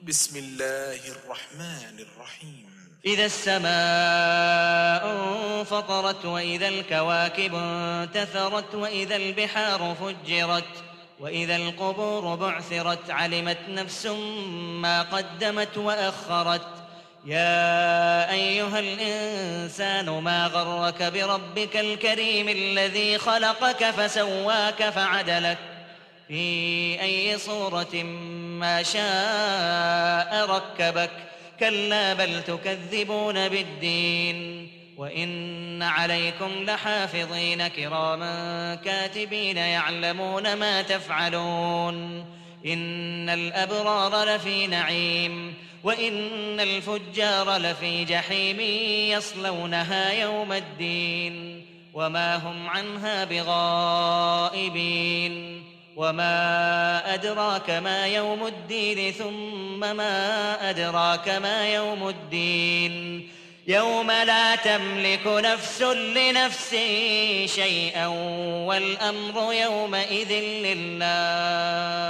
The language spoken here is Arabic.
بسم الله الرحمن الرحيم. إذا السماء انفطرت وإذا الكواكب انتثرت وإذا البحار فجرت وإذا القبور بعثرت علمت نفس ما قدمت وأخرت. يا أيها الإنسان ما غرك بربك الكريم الذي خلقك فسواك فعدلك في أي صورة ما شاء ركبك. كلا بل تكذبون بالدين وإن عليكم لحافظين كراما كاتبين يعلمون ما تفعلون. إن الأبرار لفي نعيم وإن الفجار لفي جحيم يصلونها يوم الدين وما هم عنها بغائبين. وما أدراك ما يوم الدين ثم ما أدراك ما يوم الدين يوم لا تملك نفس لنفس شيئا والأمر يومئذ لله.